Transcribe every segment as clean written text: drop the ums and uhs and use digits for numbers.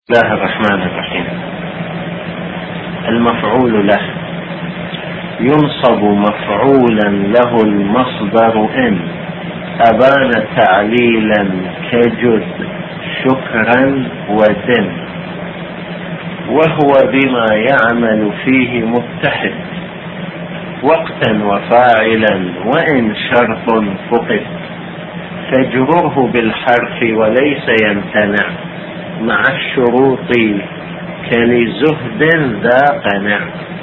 بسم الله الرحمن الرحيم. المفعول له ينصب مفعولا له المصدر إن أبان تعليلا كجد شكرا ودن، وهو بما يعمل فيه متحد وقتا وفاعلا وإن شرط فقد، تجره بالحرف وليس يمتنع مع الشروط كلزهد ذا قنع.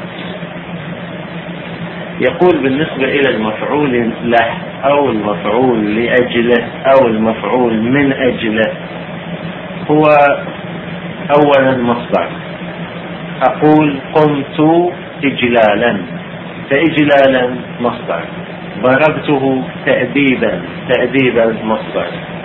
يقول بالنسبة إلى المفعول له أو المفعول لأجله أو المفعول من أجله، هو أولا مصدر. أقول قمت إجلالا، فإجلالا مصدر. ضربته تأديبا مصدر.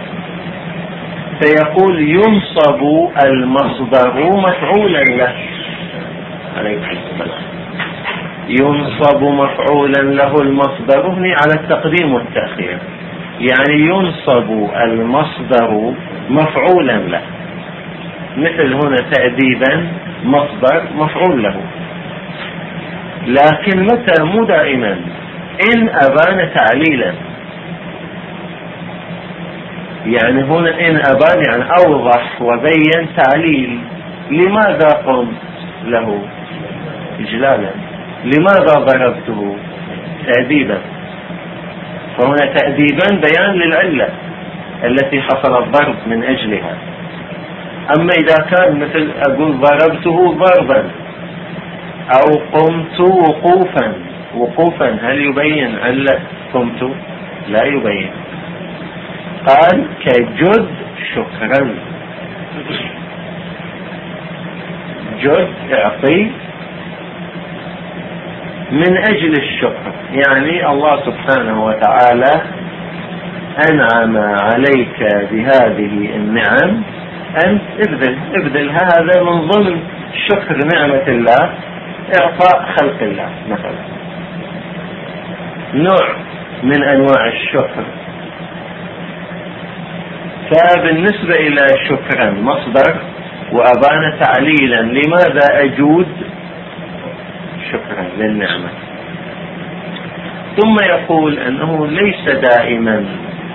فيقول ينصب المصدر مفعولا له. عليكم السلام. ينصب مفعولا له المصدر هنا على التقديم والتأخير، يعني ينصب المصدر مفعولا له، مثل هنا تأديبا مصدر مفعول له. لكن متى؟ مو دائما. إن أبان تعليلا، يعني هنا إن أبان يعني أوضح وبين تعليل. لماذا قمت له؟ إجلالا. لماذا ضربته؟ تأديبا. فهنا تأديبا بيان للعلة التي حصل الضرب من أجلها. أما إذا كان مثل أقول ضربته ضربا أو قمت وقوفا، هل يبين علة قمت؟ لا يبين. قال كجد شكرا. جد اعطي من أجل الشكر، يعني الله سبحانه وتعالى أنعم عليك بهذه النعم، أنت ابذل. هذا من ضمن شكر نعمة الله، إعطاء خلق الله مثلا، نوع من أنواع الشكر. فبالنسبة إلى شكرا مصدر وأبان تعليلا. لماذا أجود؟ شكرا للنعمة. ثم يقول أنه ليس دائما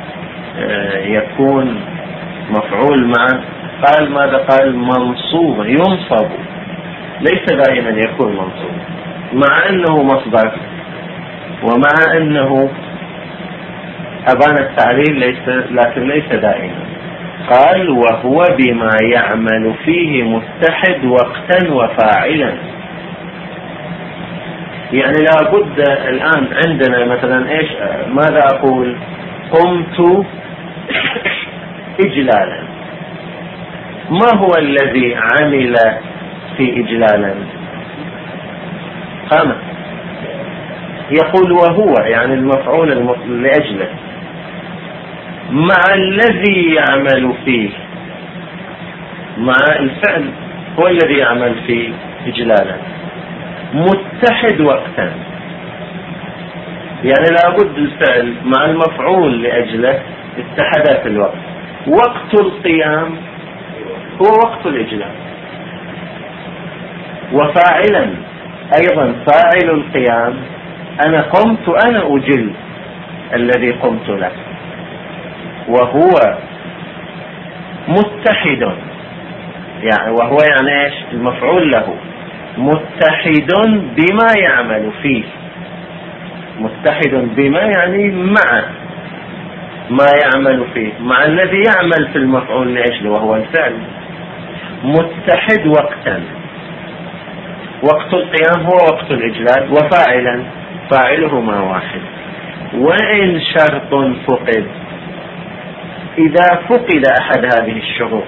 يكون مفعول معه. قال ماذا؟ قال منصوبا ينصب. ليس دائما يكون منصوب، مع أنه مصدر ومع أنه أبان التعليل، لكن ليس دائما. قال وهو بما يعمل فيه متحد وقتا وفاعلا. يعني لابد الآن عندنا مثلا إيش؟ ماذا أقول؟ قمت إجلالا. ما هو الذي عمل في إجلالا؟ قام. يقول وهو يعني المفعول لأجله مع الذي يعمل فيه، مع الفعل هو الذي يعمل فيه إجلالا، متحد وقتا. يعني لابد الفعل مع المفعول لأجله اتحدا في الوقت. وقت القيام هو وقت الإجلال. وفاعلا أيضا فاعل القيام، أنا قمت، أنا أجل الذي قمت له. وهو متحد، يعني وهو يعني إيش؟ المفعول له متحد بما يعمل فيه. متحد بما يعني مع ما يعمل فيه، مع الذي يعمل في المفعول لأجله وهو الفعل. متحد وقتا، وقت القيام هو وقت الإجلال. وفاعلا فاعلهما واحد. وإن شرط فقد، إذا فقد أحد هذه الشروط.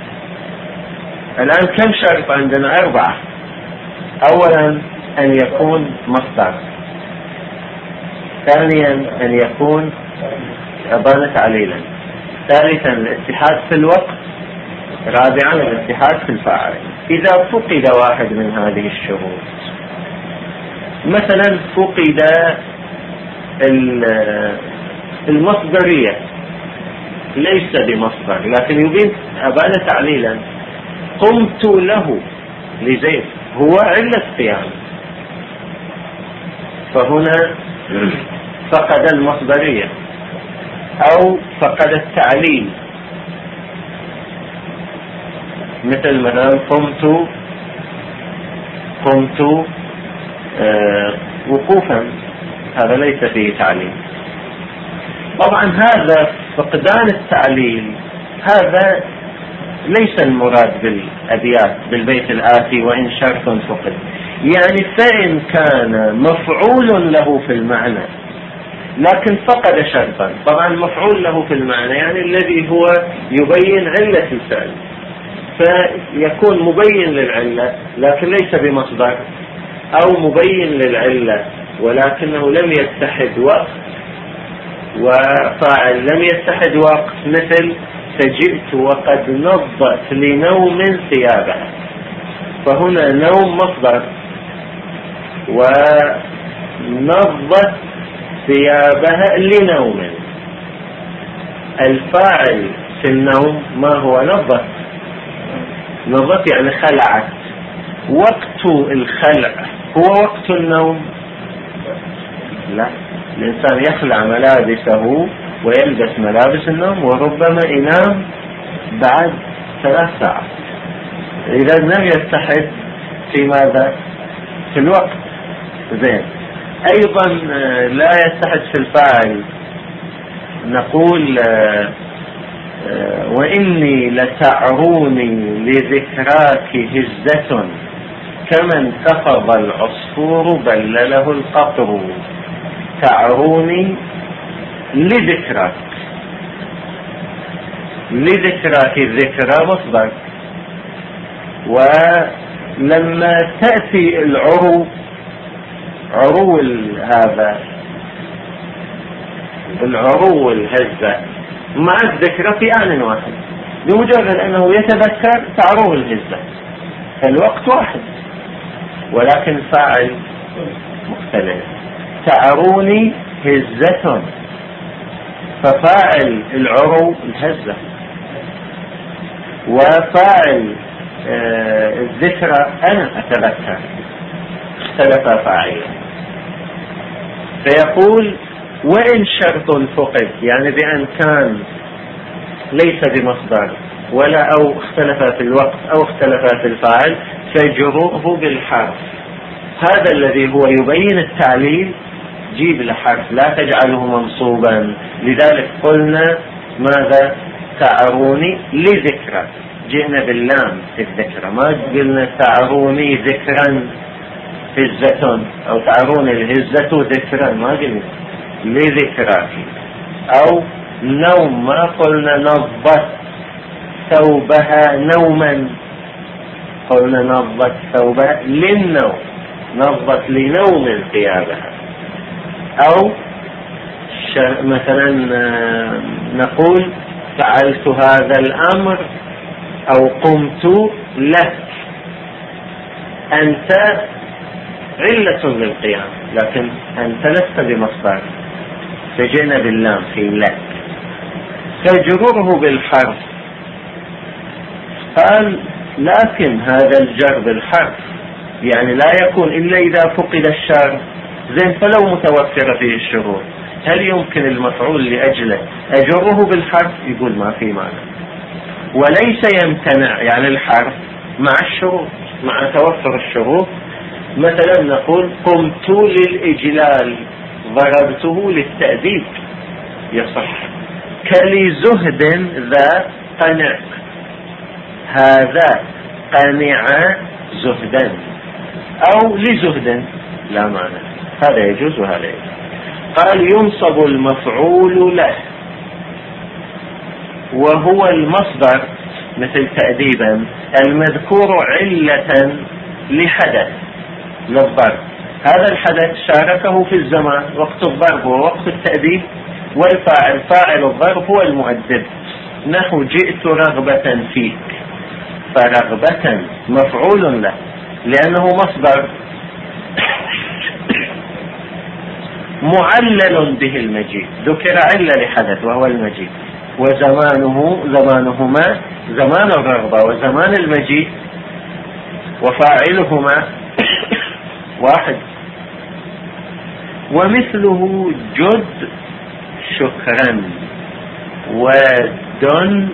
الآن كم شرط عندنا؟ 4. أولا أن يكون مصدر، ثانيا أن يكون أبان تعليلا، ثالثا الاتحاد في الوقت، رابعا الاتحاد في الفاعل. إذا فقد واحد من هذه الشروط، مثلا فقد المصدرية، ليس بمصدر لكن يبين أبان تعليلا. قمت له لزيد هو علة قيام، فهنا فقد المصدرية أو فقد التعليل، مثل مثلا قمت وقوفا، هذا ليس فيه تعليل. طبعا هذا فقدان التعليل هذا ليس المراد بالأبيات بالبيت الآتي وإن شرط فقد، يعني فإن كان مفعول له في المعنى لكن فقد شرطا. طبعا مفعول له في المعنى يعني الذي هو يبين علة الفعل، فيكون مبين للعلة لكن ليس بمصدر، أو مبين للعلة ولكنه لم يتحد وقت وفاعل لم يتحد وقت، مثل فجئت وقد نضت لنوم ثيابها، فهنا نوم مصدر ونضت ثيابها لنوم. الفاعل في النوم ما هو؟ نضت يعني خلعت. وقت الخلع هو وقت النوم؟ لا، الإنسان يخلع ملابسه ويلبس ملابس النوم وربما ينام بعد 3 ساعات، إذا لم يتحد في ماذا؟ في الوقت. زين، أيضا لا يتحد في الفاعل، نقول وإني لتعروني لذكراك هزة كما انتفض العصفور بلله القطر. تعروني لذكراك، لذكراك الذكرى مصدر، ولما تأتي العرو، عرو هذا العرو الهزة مع الذكرى في آن واحد، بمجرد أنه يتذكر تعرو الهزة، فالوقت واحد ولكن فاعل مختلف. تعروني هزة، ففاعل العرو الهزة، وفاعل الذكرى أنا أتذكر، اختلف فاعله. فيقول وإن شرط فقد، يعني بأن كان ليس بمصدر ولا أو اختلف في الوقت أو اختلف في الفاعل، فجروه بالحرف. هذا الذي هو يبين التعليل جيب الحرف، لا تجعله منصوبا. لذلك قلنا ماذا؟ تعروني لذكرى، جئنا باللام في الذكرى، ما قلنا تعروني ذكرا هزة أو تعروني الهزة ذكرا، ما قلنا لذكراك. أو نوم، ما قلنا نضت ثوبها نوما، قلنا نضت ثوبها للنوم، نضت لنوم ثيابها. أو مثلا نقول فعلت هذا الأمر أو قمت لك، أنت علة للقيام لكن أنت لست بمصدر، فجئنا باللام في لك. فجروره بالحرف، قال لكن هذا الجر بالحرف يعني لا يكون إلا إذا فقد الشرط. زين، فلو متوفر فيه الشروط هل يمكن المفعول لأجله أجره بالحرف؟ يقول ما في معنى، وليس يمتنع يعني الحرف مع الشروط، مع توفر الشروط. مثلا نقول قمت للإجلال، ضربته للتأديب، يصح. كلي زهد ذا قنع، هذا قنع زهدا، أو لزهد لا معنى، هذا يجوز وهذا يجوز. قال ينصب المفعول له وهو المصدر، مثل تأديبا المذكور علة لحدث للضرب، هذا الحدث شاركه في الزمان، وقت الضرب ووقت التأديب، والفاعل فاعل الضرب هو المؤدب. نحو جئت رغبة فيك، فرغبة مفعول له لأنه مصدر معلل به المجيء، ذكر علة لحدث وهو المجيء، زمانهما زمان الرغبة وزمان المجيء، وفاعلهما واحد. ومثله جد شكرا، ودن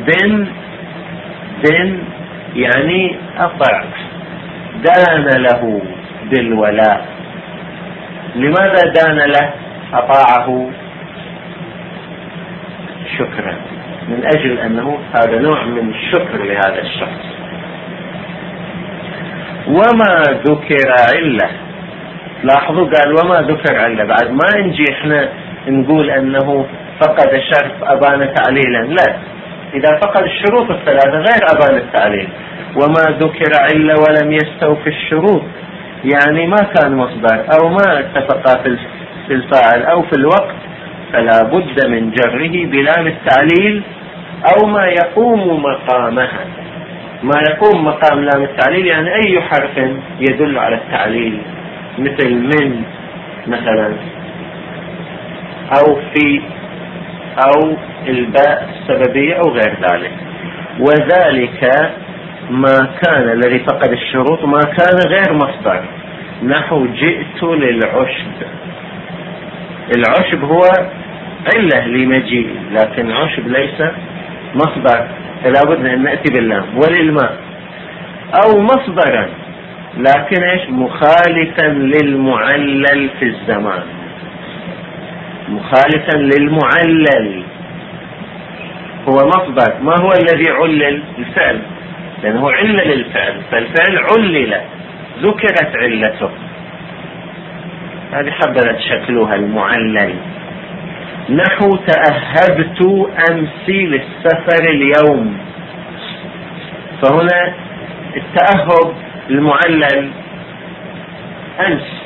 دن يعني أطع، دان له بالولاء. لماذا دان له؟ أطاعه شكرا، من أجل أنه هذا نوع من الشكر لهذا الشخص. وما ذكر علة، لاحظوا قال وما ذكر علة، بعد ما نجي احنا نقول أنه فقد شرط أبان تعليلا، لا، إذا فقد الشروط الثلاثة غير أبان التعليل. وما ذكر علة ولم يستوفي الشروط، يعني ما كان مصدر أو ما اتفق في الفاعل أو في الوقت، فلا بد من جره بلام التعليل أو ما يقوم مقامها. ما يقوم مقام لام التعليل يعني أي حرف يدل على التعليل، مثل من مثلا، أو في، أو الباء السببية أو غير ذلك. وذلك ما كان الذي فقد الشروط ما كان غير مصدر، نحو جئت للعشب. العشب هو علة لمجيء، لكن عشب ليس مصدر، فلا بد أن نأتي باللام. وللماء أو مصدرا، لكن إيش؟ مخالفا للمعلل في الزمان، مخالفا للمعلل. هو مصدر، ما هو الذي علل؟ الفعل، لأنه علل الفعل، فالفعل علل، ذكرت علته، هذه حبلت شكلها المعلل. نحو تأهبت أمسي للسفر اليوم، فهنا التأهب المعلل أمس،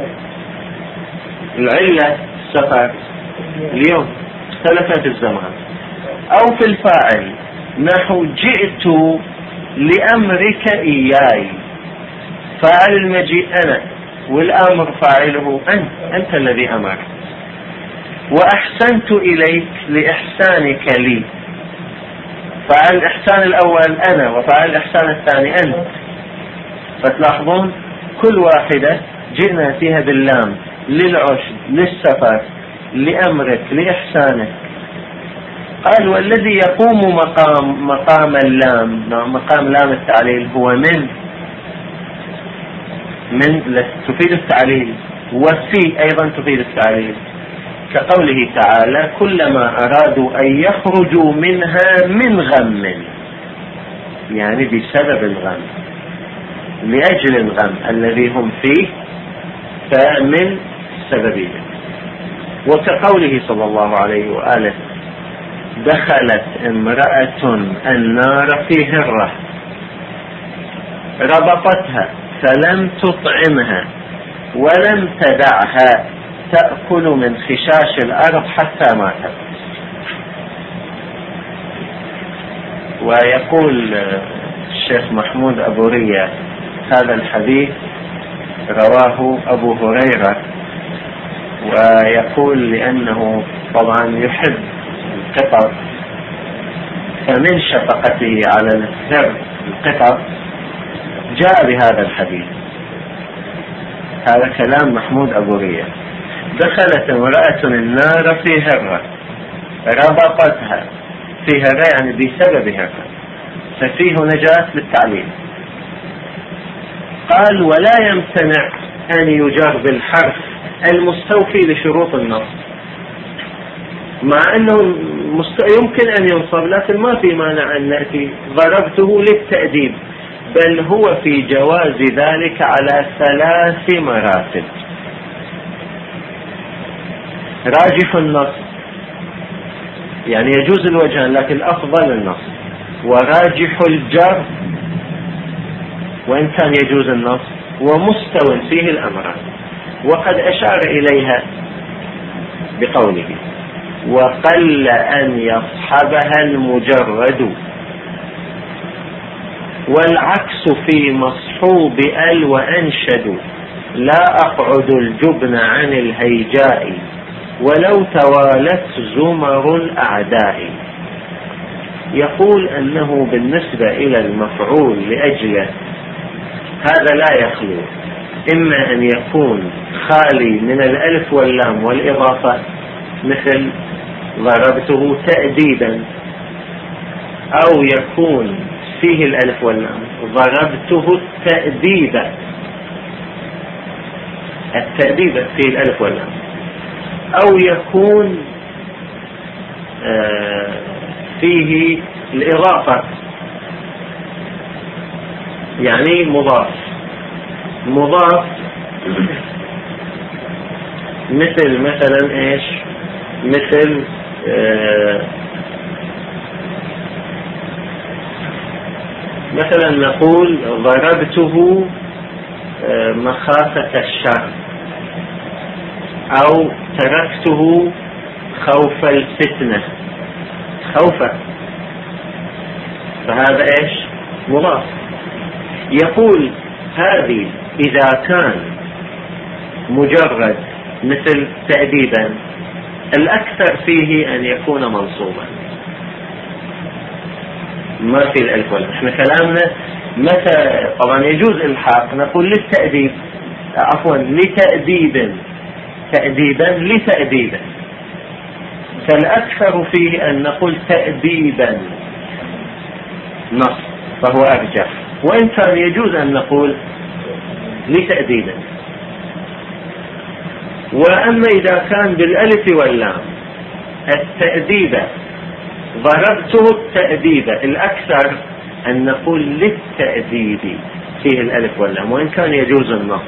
العلة السفر اليوم، اختلفت الزمان. أو في الفاعل نحو جئت لأمرك إياي، فاعل المجيء أنا، والأمر فاعله أنت الذي أمر. وأحسنت إليك لإحسانك لي، فاعل الإحسان الأول أنا، وفاعل الإحسان الثاني أنت. فتلاحظون كل واحدة جئنا فيها باللام، للعشب، للسفر، لأمرك، لإحسانك. قال والذي يقوم مقام اللام، مقام لام التعليل، هو من تفيد التعليل، وفي أيضا تفيد التعليل، كقوله تعالى كلما أرادوا أن يخرجوا منها من غم، يعني بسبب الغم، لأجل الغم الذي هم فيه، فمن سببه. وكقوله صلى الله عليه وآله دخلت امرأة النار في هرة ربطتها فلم تطعمها ولم تدعها تأكل من خشاش الأرض حتى ماتت. ويقول الشيخ محمود أبو ريا هذا الحديث رواه أبو هريرة، ويقول لأنه طبعا يحب القطط، فمن شفقته على الهر القطط جاء بهذا الحديث. هذا كلام محمود أبو ريا. دخلت امرأة النار في هرة ربطتها، في هرة يعني بسبب هرة، ففيه نجاة للتعليل. قال ولا يمتنع أن يجر بالحرف المستوفي لشروط النص، مع أنه يمكن أن ينصب، لكن ما في مانع أن نأتي ضربته للتأديب، بل هو في جواز ذلك على 3 مراتب. راجح النص يعني يجوز الوجهان، لكن أفضل النص. وراجح الجر وإن كان يجوز النص، ومستوى فيه الأمران. وقد أشار إليها بقوله وقل أن يصحبها المجرد، والعكس في مصحوب ال وأنشد، لا أقعد الجبن عن الهيجاء ولو توالت زمر الأعداء. يقول أنه بالنسبة إلى المفعول لأجله هذا لا يخلو إما أن يكون خالي من الألف واللام والإضافة، مثل ضربته تأديبا، أو يكون فيه الألف واللام ضربته التأديبة، التأديبة فيه الألف واللام، أو يكون فيه الإضافة، يعني مضاف مثلا إيش؟ مثل مثلا نقول ضربته مخافة الشر، أو تركته خوف الفتنة، خوفا، فهذا إيش؟ مضاف. يقول هذه إذا كان مجرد مثل تأديبا الأكثر فيه أن يكون منصوبا، ما في الألف واللام. احنا كلامنا متى طبعا يجوز الحاق، نقول للتأديب، عفوا لتأديبا، تأديبا لتأديبا، فالأكثر فيه أن نقول تأديبا نص، فهو أرجح، وإن كان يجوز أن نقول لتأديبا. وأما إذا كان بالألف واللام التأديبة، ضربته التأديبة، الأكثر أن نقول للتأديب فيه الألف واللام، وإن كان يجوز النص.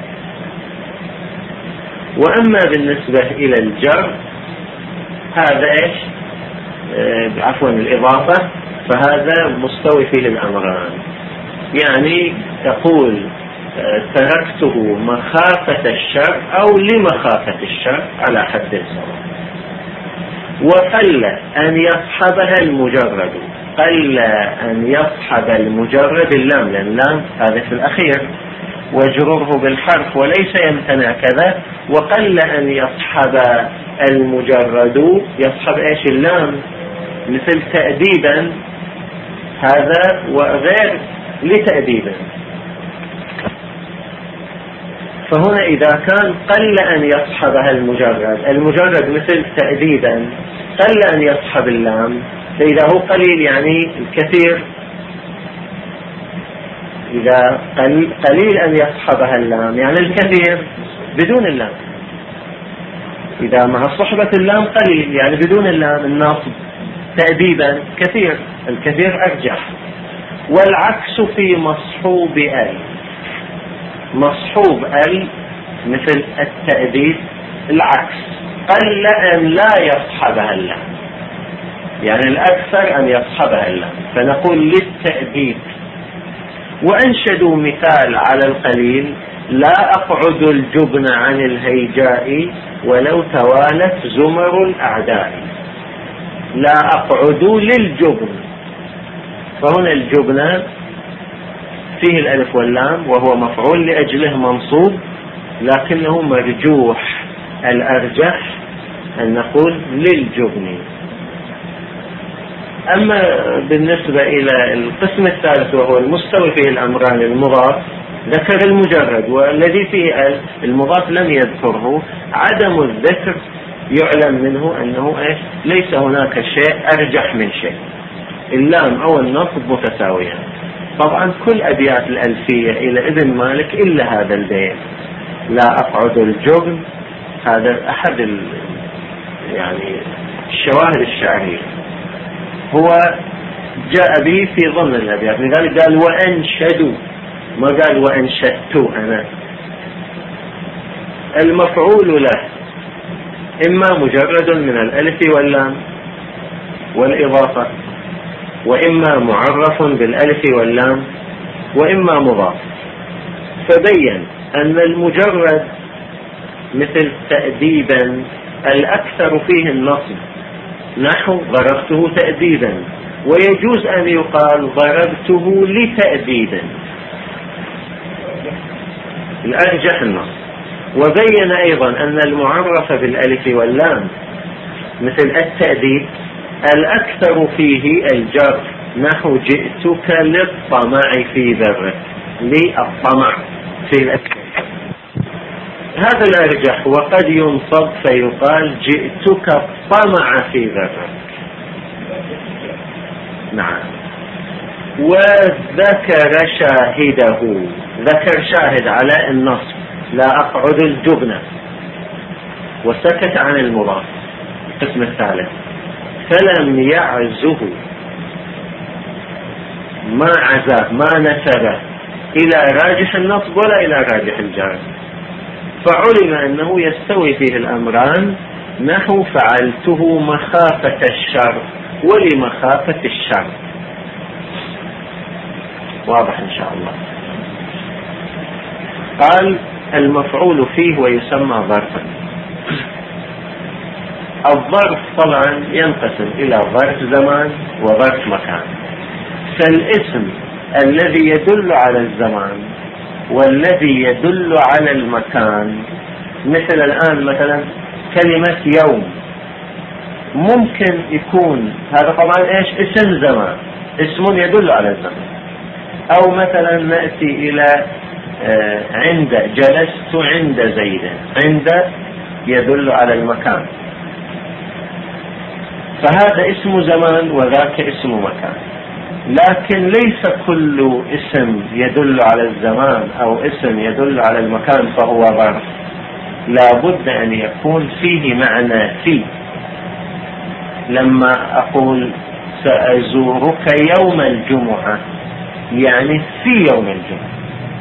وأما بالنسبة إلى الجر هذا إيش؟ عفوا الإضافة، فهذا مستوي فيه الأمران، يعني تقول تركته مخافة الشر أو لمخافة الشر على حد سواء. وقل أن يصحبها المجرد، قل أن يصحب المجرد اللام، لأن اللام هذا في الأخير واجرره بالحرف وليس يمتنع كذا. وقل أن يصحب المجرد، يصحب إيش؟ اللام، مثل تأديبا هذا وغير لتأديبا. فهنا إذا كان قل أن يصحبها المجرد مثل تأديبا قل أن يصحب اللام، فإذا هو قليل يعني الكثير، إذا قليل أن يصحبها اللام يعني الكثير بدون اللام. إذا مع صحبة اللام قليل يعني بدون اللام الناصب، تأديبا كثير، الكثير أرجح. والعكس في مصحوب ال، مصحوب ال مثل التأديب العكس، قل أن لا يصحبها اللام، يعني الأكثر أن يصحبها اللام، فنقول للتأديب. وأنشدوا مثال على القليل: لا أقعد الجبن عن الهيجاء ولو توالت زمر الأعداء. لا أقعد للجبن، فهنا الجبن فيه الألف واللام وهو مفعول لأجله منصوب، لكنه مرجوح، الأرجح أن نقول للجبن. أما بالنسبة إلى القسم الثالث وهو المستوي فيه الأمران المضاف، ذكر المجرد، والذي فيه المضاف لم يذكره. عدم الذكر يعلم منه أنه ليس هناك شيء أرجح من شيء، اللام أو النصب متساويان. طبعا كل أبيات الألفية إلى ابن مالك إلا هذا البيت: لا أقعد الجبن، هذا أحد يعني الشواهد الشعرية، هو جاء به في ضمن الأبيات، لذلك قال وأنشدوا، ما قال وأنشدت أنا. المفعول له إما مجرد من الألف واللام والإضافة، وإما معرف بالألف واللام، وإما مضاف. فبين أن المجرد مثل تأديبا الأكثر فيه النصب، نحو ضربته تأديبا، ويجوز أن يقال ضربته لتأديبا، الأرجح النصب. وبين أيضا أن المعرف بالألف واللام مثل التأديب الأكثر فيه الجر، نحو جئتك للطمع في ذرك، للطمع في الأكل، هذا الأرجح. وقد ينصب فيقال جئتك الطمع في ذرك. نعم. وذكر شاهده، ذكر شاهد على النصب، لا أقعد الجبنة، وسكت عن المضاف. القسم الثالث فلم يعزه، ما عزاه ما نسبه إلى راجح النصب ولا إلى راجح الجر، فعلم أنه يستوي فيه الأمران، نحو فعلته مخافة الشر ولمخافة الشر. واضح إن شاء الله. قال المفعول فيه ويسمى ظرفا. الظرف طبعا ينقسم إلى ظرف زمان وظرف مكان. فالاسم الذي يدل على الزمان والذي يدل على المكان، مثل الآن مثلا كلمة يوم، ممكن يكون هذا طبعا ايش؟ اسم زمان، اسم يدل على الزمان. او مثلا نأتي الى عند، جلست عند زيد، عند يدل على المكان، فهذا اسم زمان وذاك اسم مكان. لكن ليس كل اسم يدل على الزمان او اسم يدل على المكان فهو ظرف، لا بد ان يكون فيه معنى في. لما اقول سأزورك يوم الجمعة، يعني في يوم الجمعة،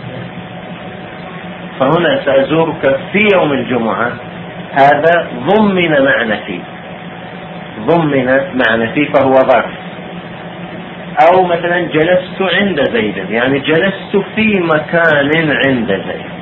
فهنا سأزورك في يوم الجمعة، هذا ضمن معنى في، ضمن معنى في، فهو ظرف. او مثلا جلست عند زيد، يعني جلست في مكان عند زيد،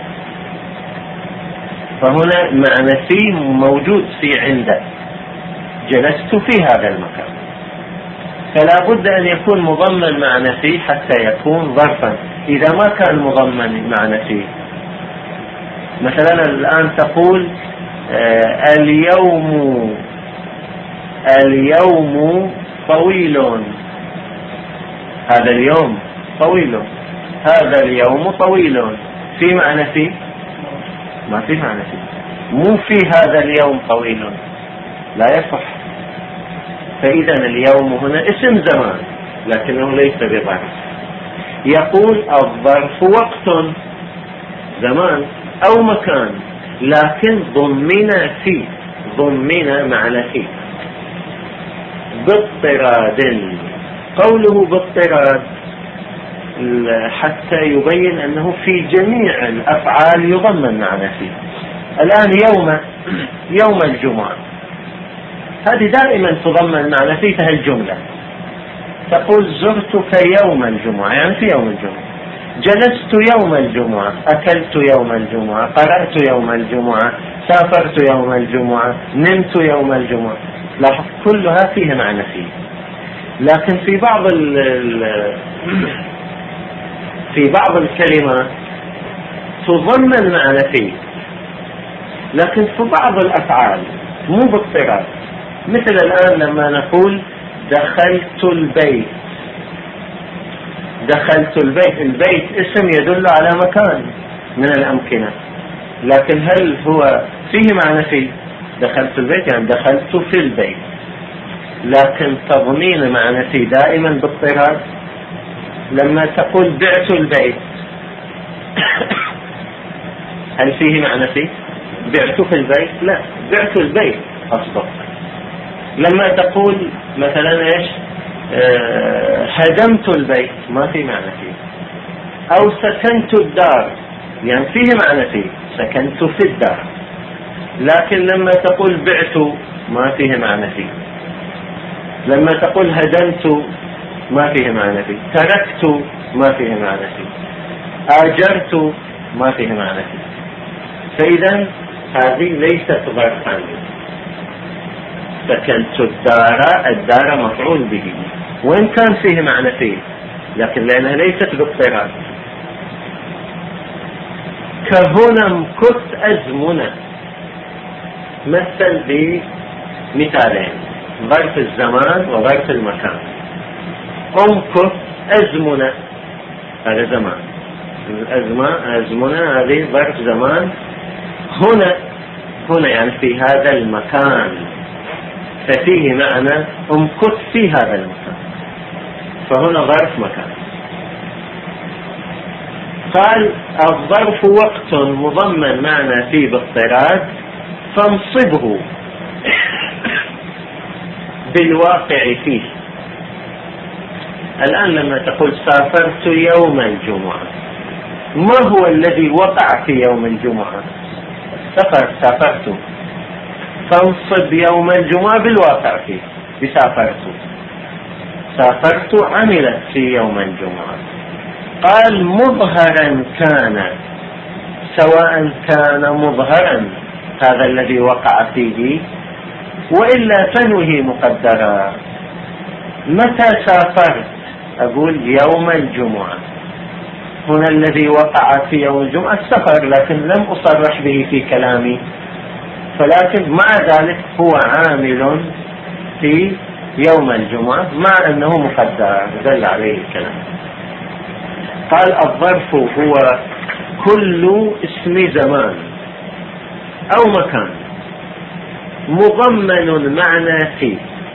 فهنا معنى في موجود في عند، جلست في هذا المكان، فلا بد ان يكون مضمن معنى في حتى يكون ظرفا. اذا ما كان مضمن معنى في، مثلا الان تقول اليوم طويل، هذا اليوم طويل، هذا اليوم طويل، في معنى فيه؟ ما في معنى فيه، مو في هذا اليوم طويل، لا يصح. فإذا اليوم هنا اسم زمان لكنه ليس بظرف. يقول الظرف وقت، زمان أو مكان، لكن ضمن فيه، ضمن معنى فيه، باضطراد. قوله باضطراد حتى يبين أنه في جميع الأفعال يضمن معنى فيه. الآن يوم الجمعة، هذه دائما تضمن معنى فيه الجملة. تقول زرتك يوم الجمعة، يعني في يوم الجمعة، جلست يوم الجمعة، أكلت يوم الجمعة، قرأت يوم الجمعة، سافرت يوم الجمعة، نمت يوم الجمعة. لاحظ كلها فيها معنى فيه. لكن في بعض الكلمات تضمن معنى فيه، لكن في بعض الأفعال مو باضطراد. مثل الآن لما نقول دخلت البيت، دخلت البيت، البيت اسم يدل على مكان من الأمكنة، لكن هل هو فيه معنى فيه؟ دخلت البيت يعني دخلت في البيت، لكن تضمين معنى فيه دائما باضطراد. لما تقول بعت البيت، هل فيه معنى فيه؟ بعت في البيت؟ لا، بعت البيت أصدق. لما تقول مثلا ايش هدمت البيت، ما في معنى فيه. او سكنت الدار، يعني فيه معنى فيه، سكنت في الدار. لكن لما تقول بعت ما فيه معنى فيه. لما تقول هدمت ما فيه معنى فيه. تركت ما فيه معنى فيه. آجرت ما فيه معنى فيه. فإذا هذه ليست ظرفا. سكنت الدار مفعول به، وإن كان فيه معنى فيه، لكن لأنها ليست باضطراد. كهنا امكث أزمنة، مثل بمثالين. ظرف الزمان وظرف المكان. امكث أزمنة، هذا زمان، أزمنة هذه ظرف زمان. هنا يعني في هذا المكان، ففيه معنى امكث في هذا المكان، فهنا ظرف مكان. قال الظرف وقت مضمن معنى فيه باضطراد فانصبه بالواقع فيه. الآن لما تقول سافرت يوم الجمعة، ما هو الذي وقع في يوم الجمعة؟ سافرت، فانصب يوم الجمعة بالواقع فيه سافرت عملت في يوم الجمعة. قال مظهرا كان، سواء كان مظهرا هذا الذي وقع فيه وإلا تنوه مقدرا. متى سافرت؟ أقول يوم الجمعة. هنا الذي وقع في يوم الجمعة السفر، لكن لم أصرح به في كلامي، ولكن مع ذلك هو عامل في يوم الجمعة مع أنه مقدر دل عليه الكلام. قال الظرف هو كل اسم زمان أو مكان مضمن معنى فيه.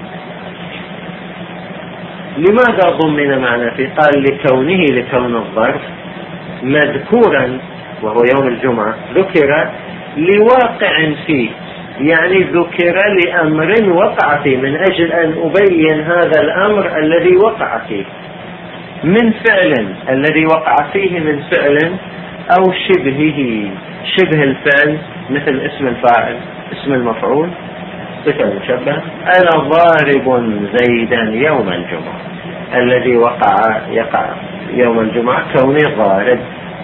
لماذا ضمن معنى فيه؟ قال لكون الظرف مذكورا وهو يوم الجمعة، ذكر لواقع فيه، يعني ذكر لأمر وقع فيه، من أجل أن أبين هذا الأمر الذي وقع فيه من فعل، الذي وقع فيه من فعل أو شبهه، شبه الفعل مثل اسم الفاعل، اسم المفعول، صفة المشبه. أنا ضارب زيدا يوم الجمعة، الذي يقع يوم الجمعة كوني ضارب.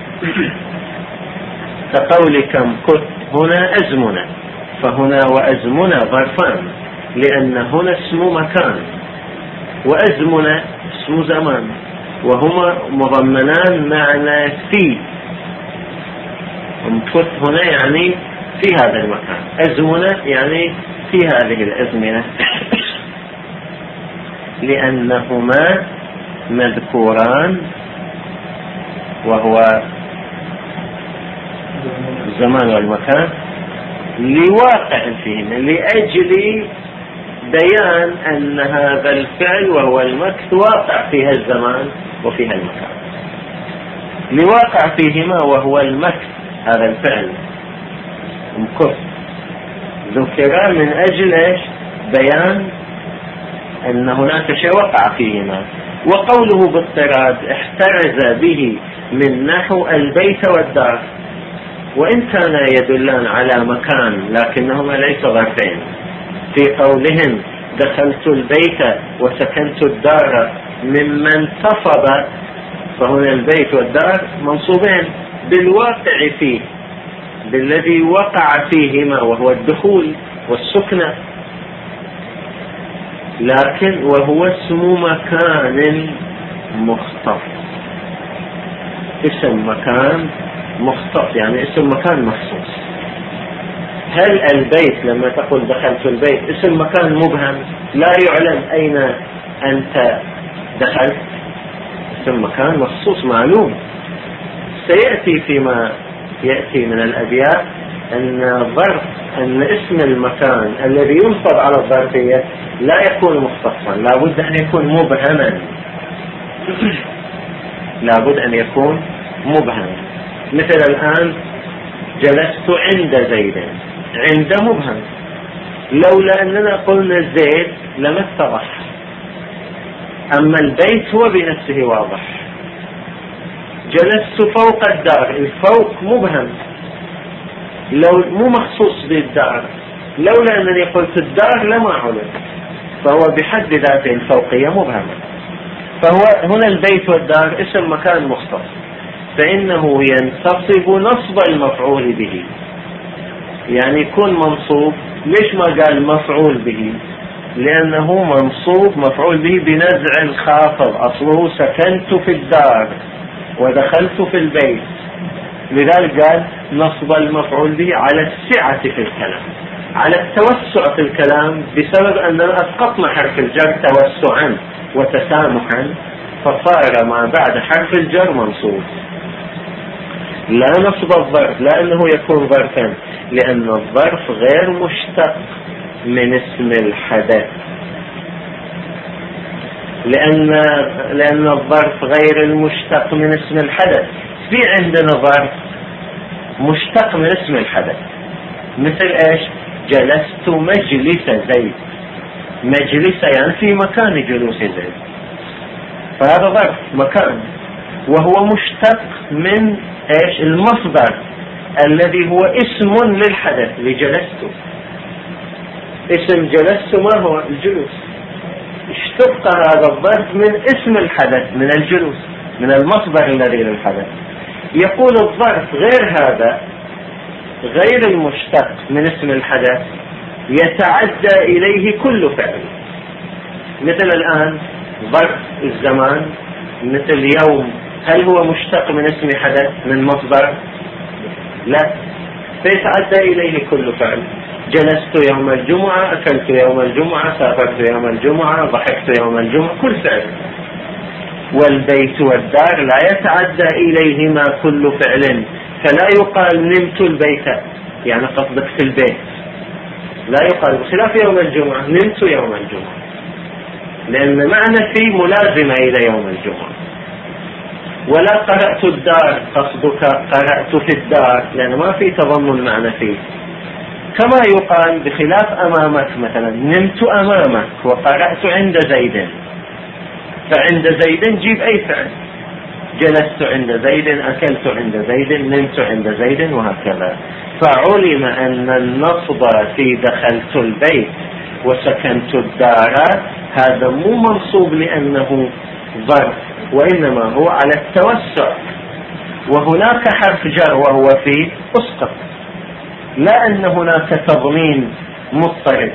كقولك امكث هنا أزمنة، فهنا وأزمنة ظرفان، لأن هنا اسم مكان وأزمنة اسم زمان، وهما مضمنان معنى في. امكث هنا يعني في هذا المكان، أزمنة يعني في هذه الأزمنة، لأنهما مذكوران وهو الزمان والمكان لواقع فيهما، لأجل بيان أن هذا الفعل وهو المكث واقع فيها الزمان وفيها المكان، لواقع فيهما وهو المكث. هذا الفعل مكث ذكر من أجل إيش؟ بيان أن هناك شيء وقع فيهما. وقوله باضطراد احترز به من نحو البيت والدار، وإن كان يدلان على مكان لكنهما ليس ظرفين. في قولهم دخلت البيت وسكنت الدار مما انتصب، فهنا البيت والدار منصوبين بالواقع فيه، بالذي وقع فيهما وهو الدخول والسكنة، لكن وهو اسم مكان مختص. اسم مكان مختص يعني اسم مكان مخصوص. هل البيت لما تقول دخلت البيت اسم مكان مبهم لا يعلم أين أنت دخلت؟ اسم مكان مخصوص معلوم. سيأتي فيما يأتي من الأبيات أن اسم المكان الذي ينصب على الظرفية لا يكون مختصا، لابد أن يكون مبهما، لابد أن يكون مبهما. مثل الآن جلست عند زيد، عند مبهم، لولا أننا قلنا زيد لما اتضح. أما البيت هو بنفسه واضح. جلست فوق الدار، الفوق مبهم، لو مو مخصوص بالدار، لولا أنني قلت الدار لما علم، فهو بحد ذاته الفوقية مبهمة. فهو هنا البيت والدار اسم مكان مختص، فإنه ينتصب نصب المفعول به، يعني يكون منصوب. ليش ما قال مفعول به؟ لأنه منصوب مفعول به بنزع الخافض، أصله سكنت في الدار ودخلت في البيت، لذلك قال نصب المفعول به على السعة في الكلام. على التوسع في الكلام بسبب أننا أسقطنا حرف الجر توسعا وتسامحا، فصار ما بعد حرف الجر منصوب. لا نصب الظرف، لا أنه يكون ظرفا، لأن الظرف غير مشتق من اسم الحدث، لأن الظرف غير المشتق من اسم الحدث. في عندنا ظرف مشتق من اسم الحدث، مثل ايش؟ جلست مجلس زيد. مجلس يعني في مكان جلوس زيد، فهذا ظرف مكان، وهو مشتق من ايش؟ المصدر الذي هو اسم للحدث لجلست. اسم جلست ما هو؟ الجلوس. اشتق هذا الظرف من اسم الحدث، من الجلوس، من المصدر الذي للحدث. يقول الظرف غير هذا، غير المشتق من اسم الحدث، يتعدى إليه كل فعل. مثل الآن ظرف الزمان مثل يوم، هل هو مشتق من اسم حدث من مصدر؟ لا، فيتعدى إليه كل فعل. جلست يوم الجمعة، أكلت يوم الجمعة، سافرت يوم الجمعة، ضحكت يوم الجمعة، كل فعل. والبيت والدار لا يتعدى إليهما كل فعل، فلا يقال نمت البيت يعني قصدك في البيت، لا يقال، بخلاف يوم الجمعة نمت يوم الجمعة، لأن معنى فيه ملازمة إلى يوم الجمعة. ولا قرأت الدار، قصدك قرأت في الدار، لأن ما في تضمن معنى فيه. كما يقال بخلاف أمامك، مثلا نمت أمامك وقرأت عند زيد، فعند زيد جيب أي فعل، جلست عند زيد، أكلت عند زيد، نمت عند زيد، وهكذا. فعلم أن النصب في دخلت البيت وسكنت الدار هذا مو منصوب لأنه ظرف، وإنما هو على التوسع، وهناك حرف جر وهو في أسقط، لا أن هناك تضمين مضطرد.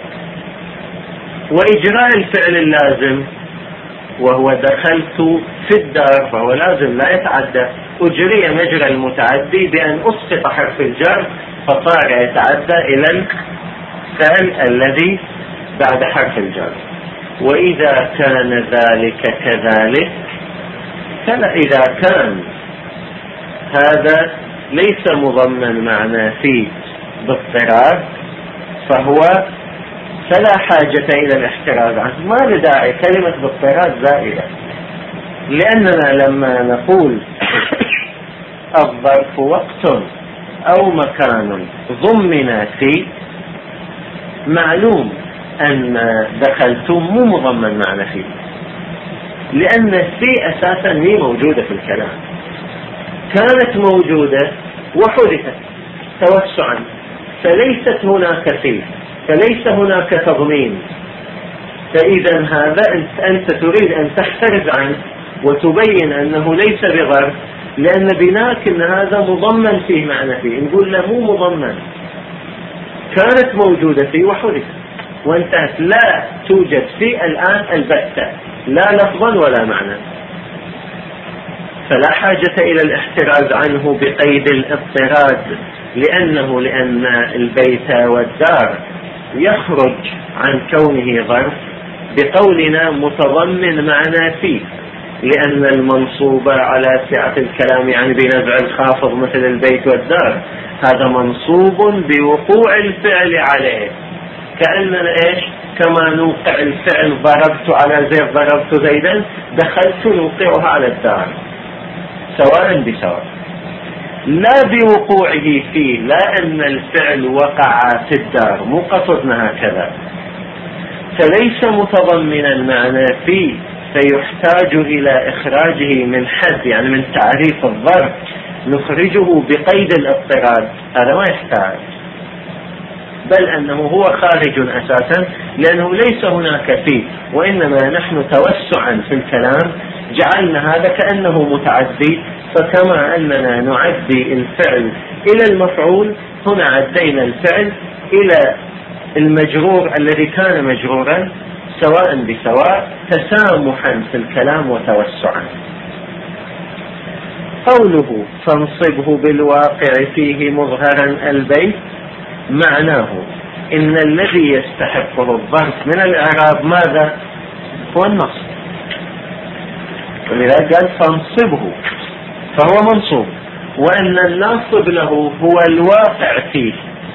وإجراء الفعل اللازم وهو دخلت في الدار فهو لازم لا يتعدى، أجري مجرى المتعدي بأن أسقط حرف الجر فصار يتعدى إلى الفعل الذي بعد حرف الجر. وإذا كان ذلك كذلك، إذا كان هذا ليس مضمن معنى فيه باضطراد فهو فلا حاجة إلى الاحتراز عنه، ما لداعي كلمة باضطراد زائدة، لأننا لما نقول الظرف وقت أو مكان ضمن فيه، معلوم أن دخلتم مو مضمن معنى فيه، لأن في أساسا هي موجودة في الكلام، كانت موجودة وحدثت توسعا، فليست هناك فيه، فليس هناك تضمين. فإذا هذا أنت تريد أن تحترز عنه وتبين أنه ليس بظرف، لأن بناك أن هذا مضمن فيه معنى فيه، نقول له مو مضمن، كانت موجودة فيه وحدثت وانتهت، لا توجد فيه الآن البتة، لا لفظا ولا معنى، فلا حاجة إلى الاحتراز عنه بقيد الاضطراد، لأن البيت والدار يخرج عن كونه ظرف بقولنا متضمن معنى فيه، لأن المنصوب على سعة الكلام يعني بنزع الخافض مثل البيت والدار هذا منصوب بوقوع الفعل عليه، كأننا إيش؟ كما نوقع الفعل ضربت على زيد، ضربت زيدا، دخلت نوقعها على الدار سواء بسواء، لا بوقوعه فيه، لا أن الفعل وقع في الدار، مو قصدنا هكذا، فليس متضمنا معنى فيه، فيحتاج إلى إخراجه من حد يعني من تعريف الظرف، نخرجه بقيد الاضطراد، هذا ما يحتاج، بل أنه هو خارج أساسا لأنه ليس هناك فيه، وإنما نحن توسعا في الكلام جعلنا هذا كأنه متعدي، فكما أننا نعدي الفعل إلى المفعول هنا عدينا الفعل إلى المجرور الذي كان مجرورا سواء بسواء، تسامحا في الكلام وتوسعا. قوله فانصبه بالواقع فيه مظهرا البيت، معناه إن الذي يستحقه الظرف من الإعراب ماذا؟ هو النصب، ولذلك قال فانصبه، فهو منصوب، وأن الناصب له هو الواقع فيه.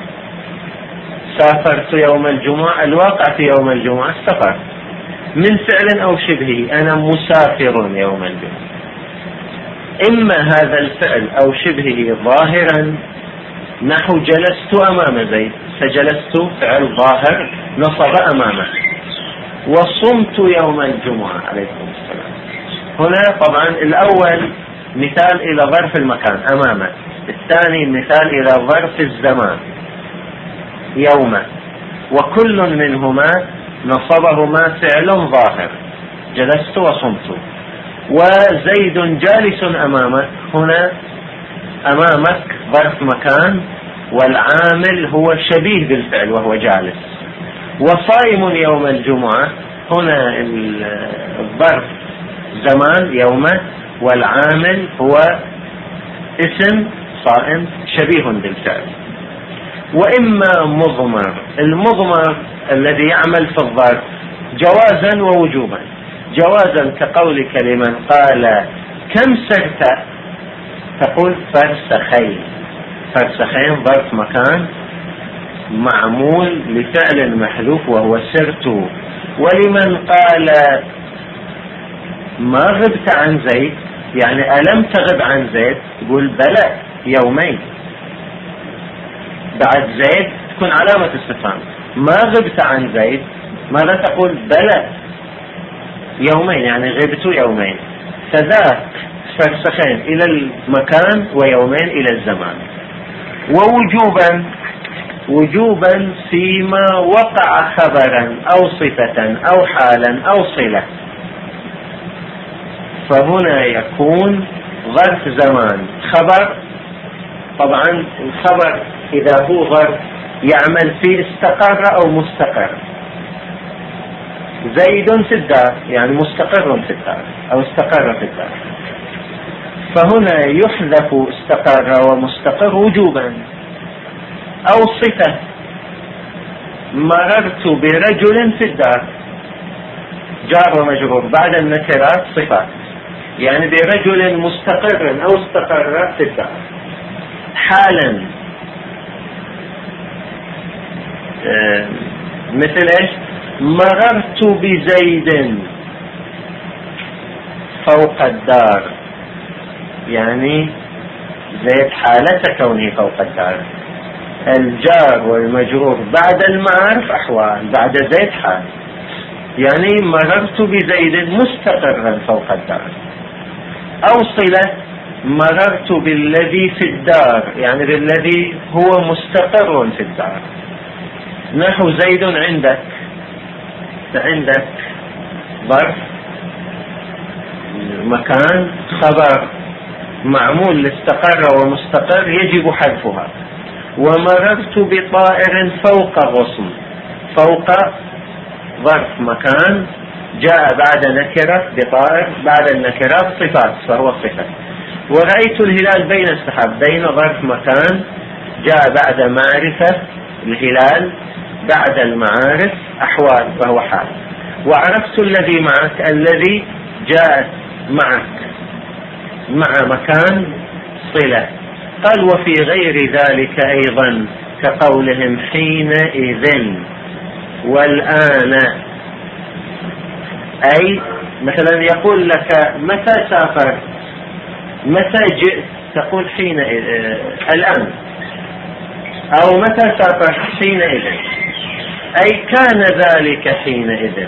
سافرت يوم الجمعة، الواقع في يوم الجمعة السفر، من فعل أو شبهه، أنا مسافر يوم الجمعة. إما هذا الفعل أو شبهه ظاهرا، نحو جلست أمام زيد، فجلست فعل ظاهر نصب أمامه. وصمت يوم الجمعة عليكم السلام. هنا طبعا الأول مثال إلى ظرف المكان أمامه، الثاني مثال إلى ظرف الزمان يوم، وكل منهما نصبهما فعل ظاهر، جلست وصمت. وزيد جالس أمامك، هنا أمامك ظرف مكان، والعامل هو شبيه بالفعل وهو جالس. وصائم يوم الجمعة، هنا الظرف زمان يوم، والعامل هو اسم صائم شبيه بالفعل. وإما مضمر، المضمر الذي يعمل في الظرف جوازا ووجوبا. جوازا كقولك لمن قال كم سرت، تقول فرسخين، فرسخين ظرف مكان معمول لفعل محذوف وهو سرت. ولمن قال ما غبت عن زيد، يعني ألم تغب عن زيد، تقول بلى يومين، بعد زيد تكون علامة استفهام. ما غبت عن زيد، ماذا تقول؟ بلى يومين، يعني غبت يومين. فذاك فرسخين إلى المكان ويومين إلى الزمان. ووجوبا، وجوبا فيما وقع خبرا أو صفة أو حالا أو صلة، فهنا يكون ظرف زمان خبر. طبعا الخبر إذا هو ظرف يعمل فيه استقر أو مستقر. زيد في الدار، يعني مستقر في الدار أو استقر في الدار، فهنا يحذف استقر ومستقر وجوبا. أو صفة، مررت برجل في الدار، جار ومجرور بعد النكرات صفات، يعني برجل مستقر أو استقر في الدار. حالا مثل ايش؟ مررت بزيد فوق الدار، يعني زيد حالة كونه فوق الدار. الجار والمجرور بعد المعارف أحوال، بعد زيد حال، يعني مررت بزيد مستقرا فوق الدار. أو صلة، مررت بالذي في الدار، يعني بالذي هو مستقر في الدار. نحو زيد عندك، عندك ظرف مكان خبر معمول لاستقر ومستقر يجب حذفها. ومررت بطائر فوق غصن، فوق ظرف مكان جاء بعد نكرة، بطائر بعد النكرات صفات فهو صفة. ورأيت الهلال بين السحاب، بين ظرف مكان جاء بعد معرفة الهلال، بعد المعارف أحوال فهو حال. وعرفت الذي معك، الذي جاءت معك مع مكان صلة. قال وفي غير ذلك أيضا كقولهم حينئذ والآن، أي مثلا يقول لك متى سافرت، متى جئت، تقول حينئذ الآن. أو متى سافرت حينئذ، أي كان ذلك حينئذ.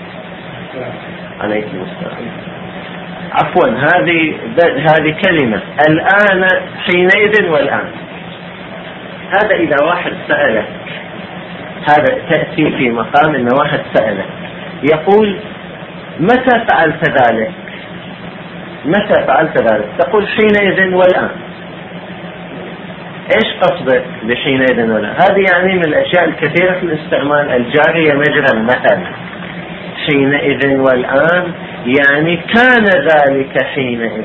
عليكم السلام. عفوا، هذه كلمة الآن، حينئذ والآن. هذا إذا واحد سألك، هذا تأتي في مقام إن واحد سألك يقول متى فعلت ذلك، متى فعلت ذلك، تقول حينئذ والآن. ايش قصدك بحينئذ والآن؟ هذه يعني من الأشياء الكثيرة في الاستعمال، الجارية مجرى المثل. حينئذ والآن يعني كان ذلك حينئذ.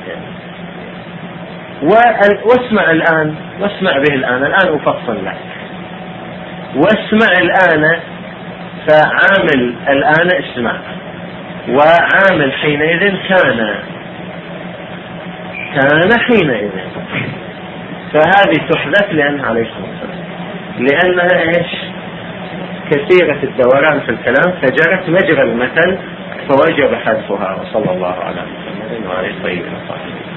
واسمع الآن، واسمع به الآن، الآن أفصل لك. واسمع الآن، فعامل الآن اسمع، وعامل حينئذ كان حينئذ، فهذه تحذف لأنها عليه الصلاة والسلام، لأنها إيش؟ كثيرة الدوران في الكلام، فجرت مجرى المثل فوجب حذفها. وصلى الله على محمد وعلى آله وصحبه.